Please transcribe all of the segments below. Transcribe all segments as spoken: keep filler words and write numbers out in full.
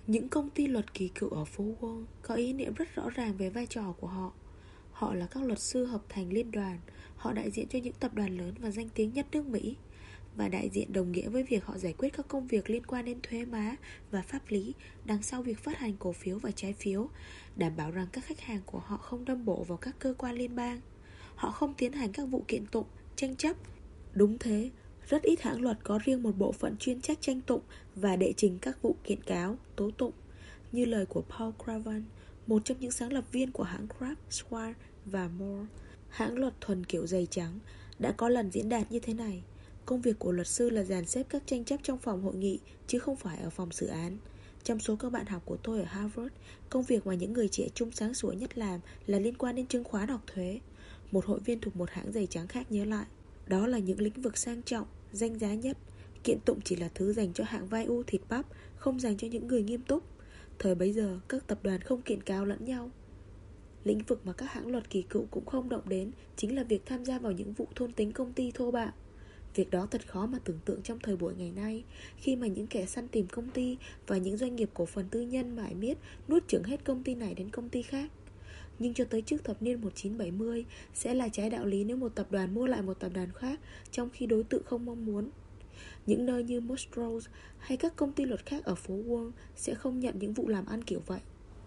Những công ty luật kỳ cựu ở phố Wall có ý niệm rất rõ ràng về vai trò của họ. Họ là các luật sư hợp thành liên đoàn. Họ đại diện cho những tập đoàn lớn và danh tiếng nhất nước Mỹ. Và đại diện đồng nghĩa với việc họ giải quyết các công việc liên quan đến thuế má và pháp lý đằng sau việc phát hành cổ phiếu và trái phiếu, đảm bảo rằng các khách hàng của họ không đâm bộ vào các cơ quan liên bang. Họ không tiến hành các vụ kiện tụng, tranh chấp. Đúng thế, rất ít hãng luật có riêng một bộ phận chuyên trách tranh tụng và đệ trình các vụ kiện cáo, tố tụng. Như lời của Paul Craven, một trong những sáng lập viên của hãng Kraft, Swartz và Moore, hãng luật thuần kiểu giày trắng, đã có lần diễn đạt như thế này: công việc của luật sư là dàn xếp các tranh chấp trong phòng hội nghị, chứ không phải ở phòng xử án. Trong số các bạn học của tôi ở Harvard, công việc mà những người trẻ trung sáng sủa nhất làm là liên quan đến chứng khoán hoặc thuế. Một hội viên thuộc một hãng giày trắng khác nhớ lại, đó là những lĩnh vực sang trọng, danh giá nhất. Kiện tụng chỉ là thứ dành cho hạng vai u thịt bắp, không dành cho những người nghiêm túc. Thời bấy giờ, các tập đoàn không kiện cáo lẫn nhau. Lĩnh vực mà các hãng luật kỳ cựu cũng không động đến chính là việc tham gia vào những vụ thôn tính công ty thô bạo. Việc đó thật khó mà tưởng tượng trong thời buổi ngày nay, khi mà những kẻ săn tìm công ty và những doanh nghiệp cổ phần tư nhân mải miết nuốt chửng hết công ty này đến công ty khác. Nhưng cho tới trước thập niên một nghìn chín trăm bảy mươi, sẽ là trái đạo lý nếu một tập đoàn mua lại một tập đoàn khác trong khi đối tượng không mong muốn. Những nơi như Montrose hay các công ty luật khác ở phố Wall sẽ không nhận những vụ làm ăn kiểu vậy.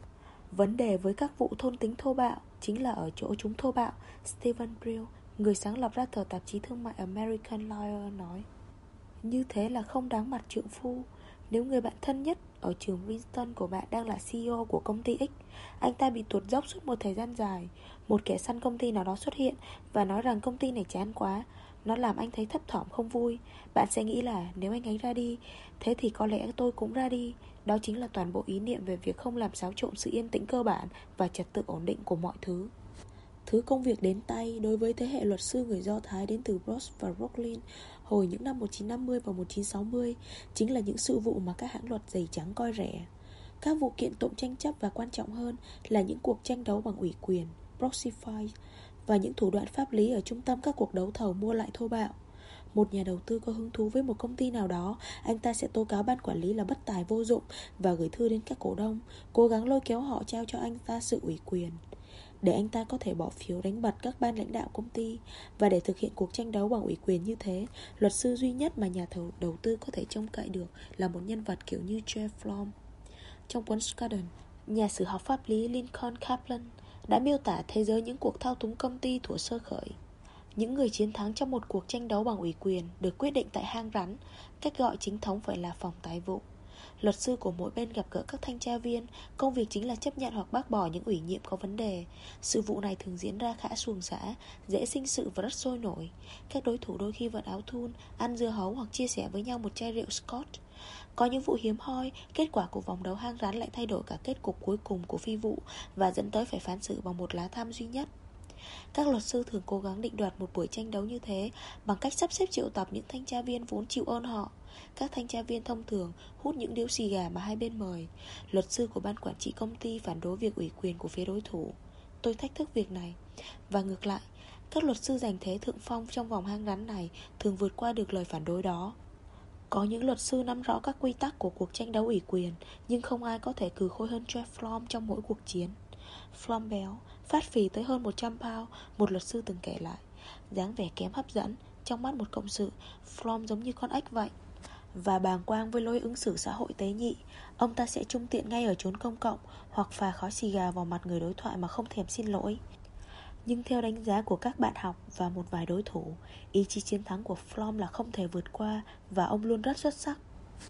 Vấn đề với các vụ thôn tính thô bạo chính là ở chỗ chúng thô bạo. Stephen Brill, người sáng lập ra tờ tạp chí thương mại American Lawyer, nói: như thế là không đáng mặt trượng phu. Nếu người bạn thân nhất ở trường Princeton của bạn đang là xê e ô của công ty X, anh ta bị tuột dốc suốt một thời gian dài, một kẻ săn công ty nào đó xuất hiện và nói rằng công ty này chán quá, nó làm anh thấy thấp thỏm không vui. Bạn sẽ nghĩ là nếu anh ấy ra đi, thế thì có lẽ tôi cũng ra đi. Đó chính là toàn bộ ý niệm về việc không làm xáo trộn sự yên tĩnh cơ bản và trật tự ổn định của mọi thứ. Thứ công việc đến tay đối với thế hệ luật sư người Do Thái đến từ Bronx và Brooklyn hồi những năm một nghìn chín trăm năm mươi và một nghìn chín trăm sáu mươi chính là những sự vụ mà các hãng luật giày trắng coi rẻ. Các vụ kiện tụng tranh chấp, và quan trọng hơn là những cuộc tranh đấu bằng ủy quyền, proxy fight, và những thủ đoạn pháp lý ở trung tâm các cuộc đấu thầu mua lại thô bạo. Một nhà đầu tư có hứng thú với một công ty nào đó, anh ta sẽ tố cáo ban quản lý là bất tài vô dụng và gửi thư đến các cổ đông, cố gắng lôi kéo họ trao cho anh ta sự ủy quyền, để anh ta có thể bỏ phiếu đánh bật các ban lãnh đạo công ty. Và để thực hiện cuộc tranh đấu bằng ủy quyền như thế, luật sư duy nhất mà nhà thầu đầu tư có thể trông cậy được là một nhân vật kiểu như Jeff Flom. Trong cuốn Scudden, nhà sử học pháp lý Lincoln Kaplan đã miêu tả thế giới những cuộc thao túng công ty thuở sơ khởi. Những người chiến thắng trong một cuộc tranh đấu bằng ủy quyền được quyết định tại hang rắn, cách gọi chính thống phải là phòng tài vụ. Luật sư của mỗi bên gặp gỡ các thanh tra viên, công việc chính là chấp nhận hoặc bác bỏ những ủy nhiệm có vấn đề. Sự vụ này thường diễn ra khá suồng sã, dễ sinh sự và rất sôi nổi. Các đối thủ đôi khi vận áo thun, ăn dưa hấu hoặc chia sẻ với nhau một chai rượu Scotch. Có những vụ hiếm hoi, kết quả của vòng đấu hang rắn lại thay đổi cả kết cục cuối cùng của phi vụ và dẫn tới phải phán xử bằng một lá thăm duy nhất. Các luật sư thường cố gắng định đoạt một buổi tranh đấu như thế bằng cách sắp xếp triệu tập những thanh tra viên vốn chịu ơn họ. Các thanh tra viên thông thường hút những điếu xì gà mà hai bên mời. Luật sư của ban quản trị công ty phản đối việc ủy quyền của phía đối thủ. Tôi thách thức việc này. Và ngược lại, các luật sư giành thế thượng phong trong vòng hang rắn này thường vượt qua được lời phản đối đó. Có những luật sư nắm rõ các quy tắc của cuộc tranh đấu ủy quyền, nhưng không ai có thể cừ khôi hơn Jeff Flom trong mỗi cuộc chiến. Flom béo, phát phì tới hơn một trăm pound, một luật sư từng kể lại. Dáng vẻ kém hấp dẫn, trong mắt một cộng sự, Flom giống như con ếch vậy. Và bàng quang với lối ứng xử xã hội tế nhị, ông ta sẽ trung tiện ngay ở chốn công cộng hoặc phà khói xì gà vào mặt người đối thoại mà không thèm xin lỗi. Nhưng theo đánh giá của các bạn học và một vài đối thủ, ý chí chiến thắng của Flom là không thể vượt qua, và ông luôn rất xuất sắc.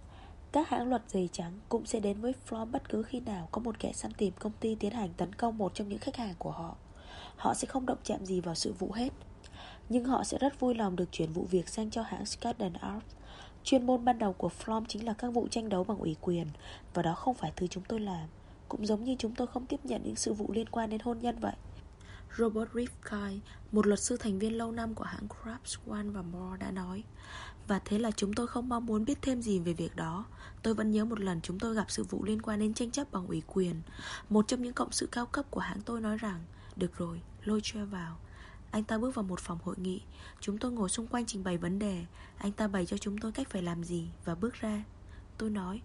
Các hãng luật giày trắng cũng sẽ đến với Flom bất cứ khi nào có một kẻ săn tìm công ty tiến hành tấn công một trong những khách hàng của họ. Họ sẽ không động chạm gì vào sự vụ hết, nhưng họ sẽ rất vui lòng được chuyển vụ việc sang cho hãng Scudden Arps. Chuyên môn ban đầu của Flom chính là các vụ tranh đấu bằng ủy quyền, và đó không phải thứ chúng tôi làm. Cũng giống như chúng tôi không tiếp nhận những sự vụ liên quan đến hôn nhân vậy. Robert Rifkin, một luật sư thành viên lâu năm của hãng Kraft, Swartz và Moore đã nói: và thế là chúng tôi không mong muốn biết thêm gì về việc đó. Tôi vẫn nhớ một lần chúng tôi gặp sự vụ liên quan đến tranh chấp bằng ủy quyền. Một trong những cộng sự cao cấp của hãng tôi nói rằng: được rồi, lôi Joe vào. Anh ta bước vào một phòng hội nghị. Chúng tôi ngồi xung quanh trình bày vấn đề. Anh ta bày cho chúng tôi cách phải làm gì và bước ra. Tôi nói: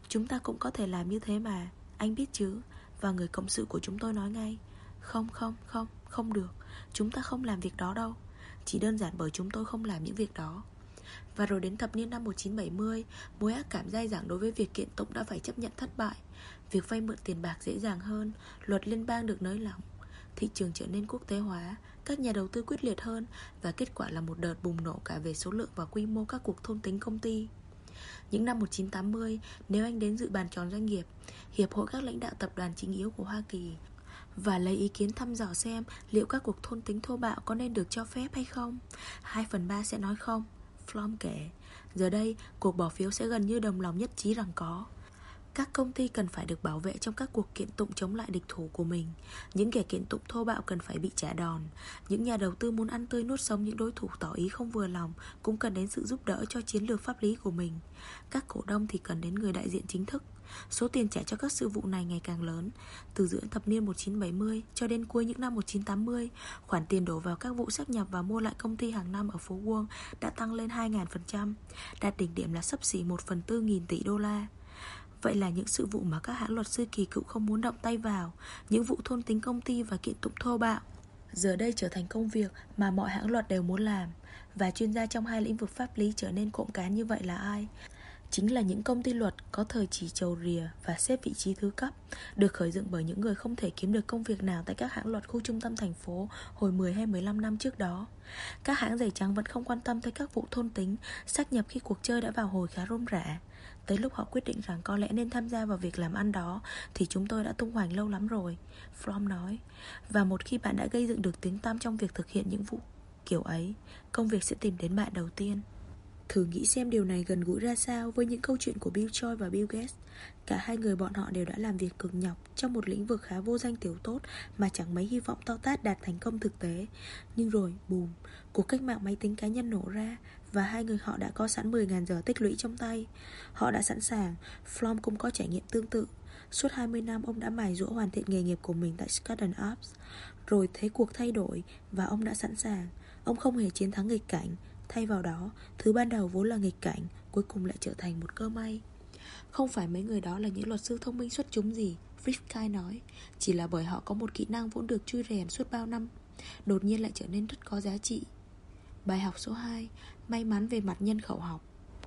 Chúng ta cũng có thể làm như thế mà, anh biết chứ. Và người cộng sự của chúng tôi nói ngay: Không không không, không được. Chúng ta không làm việc đó đâu. Chỉ đơn giản bởi chúng tôi không làm những việc đó. Và rồi đến thập niên năm một nghìn chín trăm bảy mươi, mối ác cảm dai dẳng đối với việc kiện tụng đã phải chấp nhận thất bại. Việc vay mượn tiền bạc dễ dàng hơn, luật liên bang được nới lỏng, thị trường trở nên quốc tế hóa, các nhà đầu tư quyết liệt hơn. Và kết quả là một đợt bùng nổ cả về số lượng và quy mô các cuộc thôn tính công ty. Những năm một nghìn chín trăm tám mươi, nếu anh đến dự bàn tròn doanh nghiệp, Hiệp hội các lãnh đạo tập đoàn chính yếu của Hoa Kỳ, và lấy ý kiến thăm dò xem liệu các cuộc thôn tính thô bạo có nên được cho phép hay không, hai phần ba sẽ nói không. Flom kể: Giờ đây, cuộc bỏ phiếu sẽ gần như đồng lòng nhất trí rằng có. Các công ty cần phải được bảo vệ trong các cuộc kiện tụng chống lại địch thủ của mình. Những kẻ kiện tụng thô bạo cần phải bị trả đòn. Những nhà đầu tư muốn ăn tươi nuốt sống những đối thủ tỏ ý không vừa lòng cũng cần đến sự giúp đỡ cho chiến lược pháp lý của mình. Các cổ đông thì cần đến người đại diện chính thức. Số tiền trả cho các sự vụ này ngày càng lớn. Từ giữa thập niên một nghìn chín trăm bảy mươi cho đến cuối những năm một nghìn chín trăm tám mươi, khoản tiền đổ vào các vụ sáp nhập và mua lại công ty hàng năm ở phố Wall đã tăng lên hai nghìn phần trăm, đạt đỉnh điểm là xấp xỉ một phần tư nghìn tỷ đô la. Vậy là những sự vụ mà các hãng luật sư kỳ cựu không muốn động tay vào, những vụ thôn tính công ty và kiện tụng thô bạo, giờ đây trở thành công việc mà mọi hãng luật đều muốn làm. Và chuyên gia trong hai lĩnh vực pháp lý trở nên cộm cán như vậy là ai? Chính là những công ty luật có thời chỉ trầu rìa và xếp vị trí thứ cấp, được khởi dựng bởi những người không thể kiếm được công việc nào tại các hãng luật khu trung tâm thành phố hồi mười hay mười lăm năm trước đó. Các hãng giày trắng vẫn không quan tâm tới các vụ thôn tính, sáp nhập khi cuộc chơi đã vào hồi khá rôm rả. Tới lúc họ quyết định rằng có lẽ nên tham gia vào việc làm ăn đó thì chúng tôi đã tung hoành lâu lắm rồi, Flom nói. Và một khi bạn đã gây dựng được tiếng tăm trong việc thực hiện những vụ kiểu ấy, công việc sẽ tìm đến bạn đầu tiên. Thử nghĩ xem điều này gần gũi ra sao với những câu chuyện của Bill Choi và Bill Gates. Cả hai người bọn họ đều đã làm việc cực nhọc trong một lĩnh vực khá vô danh tiểu tốt mà chẳng mấy hy vọng to tát đạt thành công thực tế. Nhưng rồi, bùm, cuộc cách mạng máy tính cá nhân nổ ra và hai người họ đã có sẵn mười nghìn giờ tích lũy trong tay. Họ đã sẵn sàng. Flom cũng có trải nghiệm tương tự. Suốt hai mươi năm ông đã mài dũa hoàn thiện nghề nghiệp của mình tại Skadden Arps. Rồi thế cuộc thay đổi và ông đã sẵn sàng. Ông không hề chiến thắng nghịch cảnh. Thay vào đó, thứ ban đầu vốn là nghịch cảnh cuối cùng lại trở thành một cơ may. Không phải mấy người đó là những luật sư thông minh xuất chúng gì, Fritzkai nói. Chỉ là bởi họ có một kỹ năng vốn được chui rèn suốt bao năm, đột nhiên lại trở nên rất có giá trị. Bài học số hai: may mắn về mặt nhân khẩu học.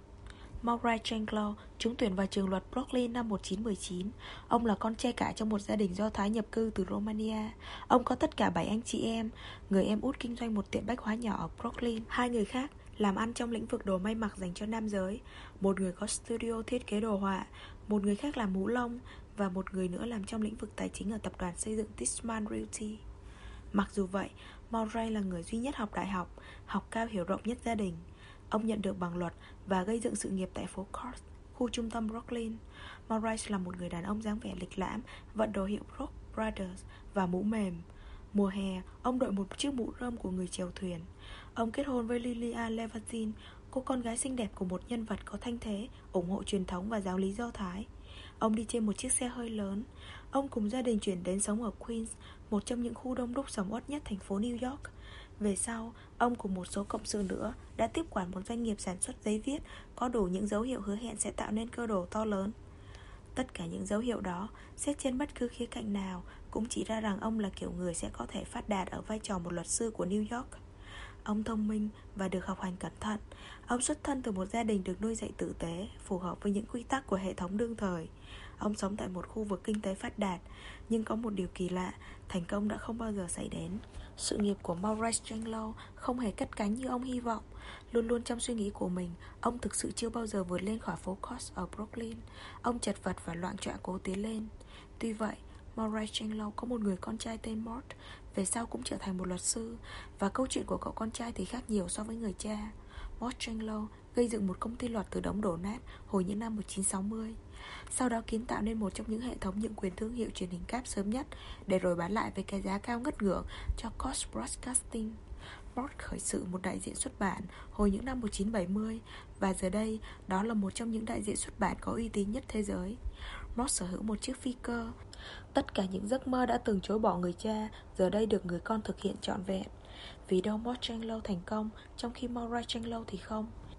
Maury Changlo trúng tuyển vào trường luật Brooklyn năm một nghìn chín trăm mười chín. Ông là con trai cả trong một gia đình Do Thái nhập cư từ Romania. Ông có tất cả bảy anh chị em. Người em út kinh doanh một tiệm bách hóa nhỏ ở Brooklyn. Hai người khác làm ăn trong lĩnh vực đồ may mặc dành cho nam giới. Một người có studio thiết kế đồ họa, một người khác làm mũ lông, và một người nữa làm trong lĩnh vực tài chính ở tập đoàn xây dựng Tishman Realty. Mặc dù vậy, Maury là người duy nhất học đại học, học cao hiểu rộng nhất gia đình. Ông nhận được bằng luật và gây dựng sự nghiệp tại phố Court, khu trung tâm Brooklyn. Maurice là một người đàn ông dáng vẻ lịch lãm, vận đồ hiệu Brooks Brothers và mũ mềm. Mùa hè, ông đội một chiếc mũ rơm của người chèo thuyền. Ông kết hôn với Lilia Levatin, cô con gái xinh đẹp của một nhân vật có thanh thế, ủng hộ truyền thống và giáo lý Do Thái. Ông đi trên một chiếc xe hơi lớn. Ông cùng gia đình chuyển đến sống ở Queens, một trong những khu đông đúc sầm uất nhất thành phố New York. Về sau, ông cùng một số cộng sự nữa đã tiếp quản một doanh nghiệp sản xuất giấy viết có đủ những dấu hiệu hứa hẹn sẽ tạo nên cơ đồ to lớn. Tất cả những dấu hiệu đó, xét trên bất cứ khía cạnh nào, cũng chỉ ra rằng ông là kiểu người sẽ có thể phát đạt ở vai trò một luật sư của New York. Ông thông minh và được học hành cẩn thận. Ông xuất thân từ một gia đình được nuôi dạy tử tế, phù hợp với những quy tắc của hệ thống đương thời. Ông sống tại một khu vực kinh tế phát đạt. Nhưng có một điều kỳ lạ, thành công đã không bao giờ xảy đến. Sự nghiệp của Maurice Changlo không hề cất cánh như ông hy vọng. Luôn luôn trong suy nghĩ của mình, ông thực sự chưa bao giờ vượt lên khỏi phố Court ở Brooklyn. Ông chật vật và loạng choạng cố tiến lên. Tuy vậy, Maurice Changlo có một người con trai tên Mort, về sau cũng trở thành một luật sư. Và câu chuyện của cậu con trai thì khác nhiều so với người cha. Mort Changlo gây dựng một công ty luật từ đống đổ nát hồi những năm một nghìn chín trăm sáu mươi. Sau đó kiến tạo nên một trong những hệ thống nhượng quyền thương hiệu truyền hình cáp sớm nhất, để rồi bán lại với cái giá cao ngất ngưỡng cho Cox Broadcasting. Mort khởi sự một đại diện xuất bản hồi những năm một nghìn chín trăm bảy mươi, và giờ đây đó là một trong những đại diện xuất bản có uy tín nhất thế giới. Mort sở hữu một chiếc phi cơ. Tất cả những giấc mơ đã từng chối bỏ người cha giờ đây được người con thực hiện trọn vẹn. Vì đâu Mort Changlo thành công, trong khi Maurice Changlo thì không.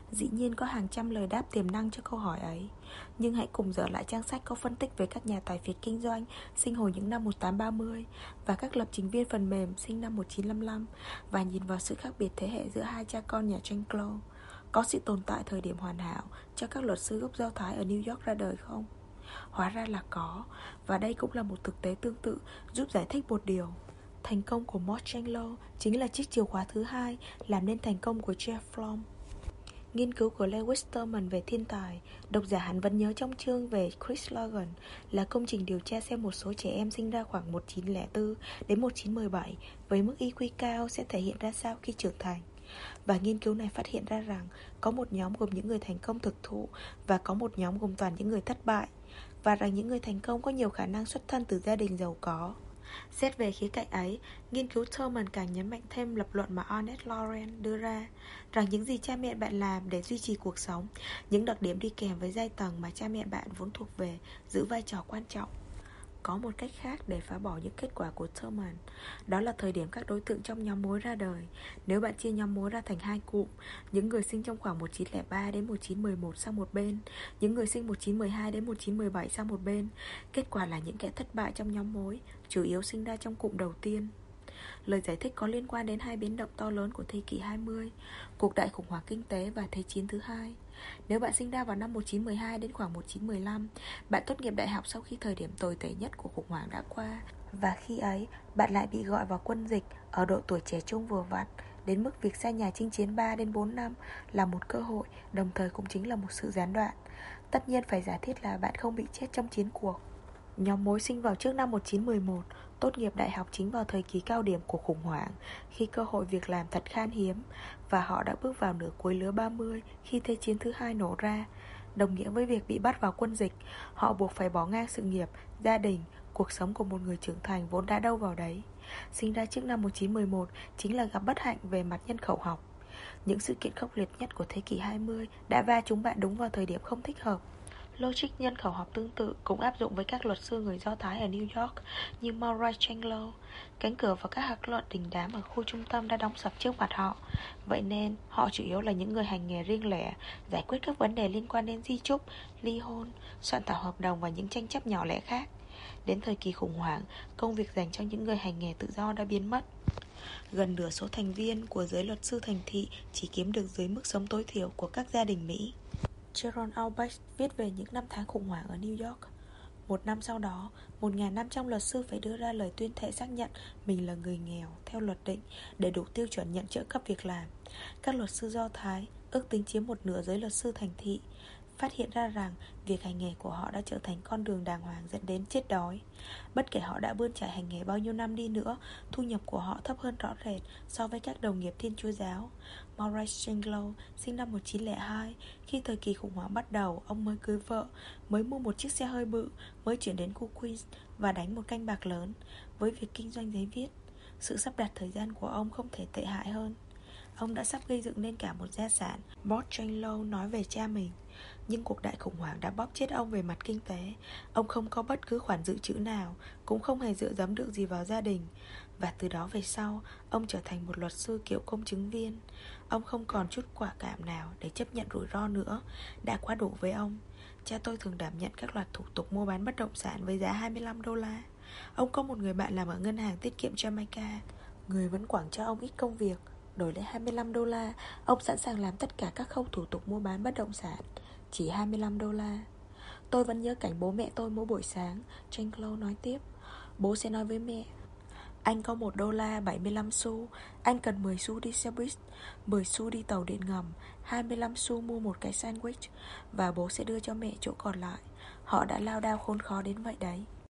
Dĩ nhiên có hàng trăm lời đáp tiềm năng cho câu hỏi ấy. Nhưng hãy cùng dở lại trang sách có phân tích về các nhà tài phiệt kinh doanh sinh hồi những năm một nghìn tám trăm ba mươi và các lập trình viên phần mềm sinh năm một nghìn chín trăm năm mươi lăm, và nhìn vào sự khác biệt thế hệ giữa hai cha con nhà Janklow. Có sự tồn tại thời điểm hoàn hảo cho các luật sư gốc Do Thái ở New York ra đời không? Hóa ra là có. Và đây cũng là một thực tế tương tự giúp giải thích một điều. Thành công của Mort Janklow chính là chiếc chìa khóa thứ hai làm nên thành công của Jeff Flom. Nghiên cứu của Lewis Terman về thiên tài, độc giả hẳn vẫn nhớ trong chương về Chris Logan, là công trình điều tra xem một số trẻ em sinh ra khoảng một nghìn chín trăm lẻ bốn đến một nghìn chín trăm mười bảy với mức i kiu cao sẽ thể hiện ra sao khi trưởng thành. Và nghiên cứu này phát hiện ra rằng có một nhóm gồm những người thành công thực thụ và có một nhóm gồm toàn những người thất bại, và rằng những người thành công có nhiều khả năng xuất thân từ gia đình giàu có. Xét về khía cạnh ấy, nghiên cứu Terman càng nhấn mạnh thêm lập luận mà Ernest Lawrence đưa ra, rằng những gì cha mẹ bạn làm để duy trì cuộc sống, những đặc điểm đi kèm với giai tầng mà cha mẹ bạn vốn thuộc về, giữ vai trò quan trọng. Có một cách khác để phá bỏ những kết quả của Terman, đó là thời điểm các đối tượng trong nhóm mối ra đời. Nếu bạn chia nhóm mối ra thành hai cụm, những người sinh trong khoảng một nghìn chín trăm lẻ ba đến một nghìn chín trăm mười một sang một bên, những người sinh một nghìn chín trăm mười hai đến một nghìn chín trăm mười bảy sang một bên, kết quả là những kẻ thất bại trong nhóm mối chủ yếu sinh ra trong cụm đầu tiên. Lời giải thích có liên quan đến hai biến động to lớn của thế kỷ hai mươi, cuộc đại khủng hoảng kinh tế và Thế chiến thứ hai. Nếu bạn sinh ra vào năm một nghìn chín trăm mười hai đến khoảng một nghìn chín trăm mười lăm, bạn tốt nghiệp đại học sau khi thời điểm tồi tệ nhất của khủng hoảng đã qua. Và khi ấy, bạn lại bị gọi vào quân dịch ở độ tuổi trẻ trung vừa vặn, đến mức việc xa nhà chinh chiến ba đến bốn năm là một cơ hội, đồng thời cũng chính là một sự gián đoạn. Tất nhiên phải giả thiết là bạn không bị chết trong chiến cuộc. Nhóm mối sinh vào trước năm một nghìn chín trăm mười một, tốt nghiệp đại học chính vào thời kỳ cao điểm của khủng hoảng, khi cơ hội việc làm thật khan hiếm, và họ đã bước vào nửa cuối lứa ba mươi khi Thế chiến thứ hai nổ ra. Đồng nghĩa với việc bị bắt vào quân dịch, họ buộc phải bỏ ngang sự nghiệp, gia đình, cuộc sống của một người trưởng thành vốn đã đâu vào đấy. Sinh ra trước năm một nghìn chín trăm mười một chính là gặp bất hạnh về mặt nhân khẩu học. Những sự kiện khốc liệt nhất của thế kỷ hai mươi đã va trúng bạn đúng vào thời điểm không thích hợp. Logic nhân khẩu học tương tự cũng áp dụng với các luật sư người Do Thái ở New York như Maury Janklow. Cánh cửa và các hạt luận đình đám ở khu trung tâm đã đóng sập trước mặt họ. Vậy nên họ chủ yếu là những người hành nghề riêng lẻ, giải quyết các vấn đề liên quan đến di chúc, ly hôn, soạn thảo hợp đồng và những tranh chấp nhỏ lẻ khác. Đến thời kỳ khủng hoảng, công việc dành cho những người hành nghề tự do đã biến mất. Gần nửa số thành viên của giới luật sư thành thị chỉ kiếm được dưới mức sống tối thiểu của các gia đình Mỹ. Jerome Albrecht viết về những năm tháng khủng hoảng ở New York. Một năm sau đó, một nghìn năm trăm luật sư phải đưa ra lời tuyên thệ xác nhận mình là người nghèo theo luật định để đủ tiêu chuẩn nhận trợ cấp việc làm. Các luật sư Do Thái, ước tính chiếm một nửa giới luật sư thành thị, phát hiện ra rằng việc hành nghề của họ đã trở thành con đường đàng hoàng dẫn đến chết đói. Bất kể họ đã bươn trải hành nghề bao nhiêu năm đi nữa, thu nhập của họ thấp hơn rõ rệt so với các đồng nghiệp Thiên Chúa giáo. Maurice Janklow sinh năm một nghìn chín trăm lẻ hai. Khi thời kỳ khủng hoảng bắt đầu, ông mới cưới vợ, mới mua một chiếc xe hơi bự, mới chuyển đến khu Queens và đánh một canh bạc lớn với việc kinh doanh giấy viết. Sự sắp đặt thời gian của ông không thể tệ hại hơn. Ông đã sắp gây dựng nên cả một gia sản. Mort Janklow nói về cha mình. Nhưng cuộc đại khủng hoảng đã bóp chết ông về mặt kinh tế. Ông không có bất cứ khoản dự trữ nào, cũng không hề dựa dẫm được gì vào gia đình. Và từ đó về sau, ông trở thành một luật sư kiểu công chứng viên. Ông không còn chút quả cảm nào để chấp nhận rủi ro nữa. Đã quá đủ với ông. Cha tôi thường đảm nhận các loạt thủ tục mua bán bất động sản với giá hai mươi lăm đô la. Ông có một người bạn làm ở ngân hàng tiết kiệm Jamaica. Người vẫn quẳng cho ông ít công việc. Đổi lấy hai mươi lăm đô la, ông sẵn sàng làm tất cả các khâu thủ tục mua bán bất động sản. Chỉ hai mươi lăm đô la. Tôi vẫn nhớ cảnh bố mẹ tôi mỗi buổi sáng. Janklow nói tiếp. Bố sẽ nói với mẹ: anh có một đô la bảy mươi lăm xu. Anh cần mười xu đi xe buýt, mười xu đi tàu điện ngầm, hai mươi lăm xu mua một cái sandwich. Và bố sẽ đưa cho mẹ chỗ còn lại. Họ đã lao đao khốn khó đến vậy đấy.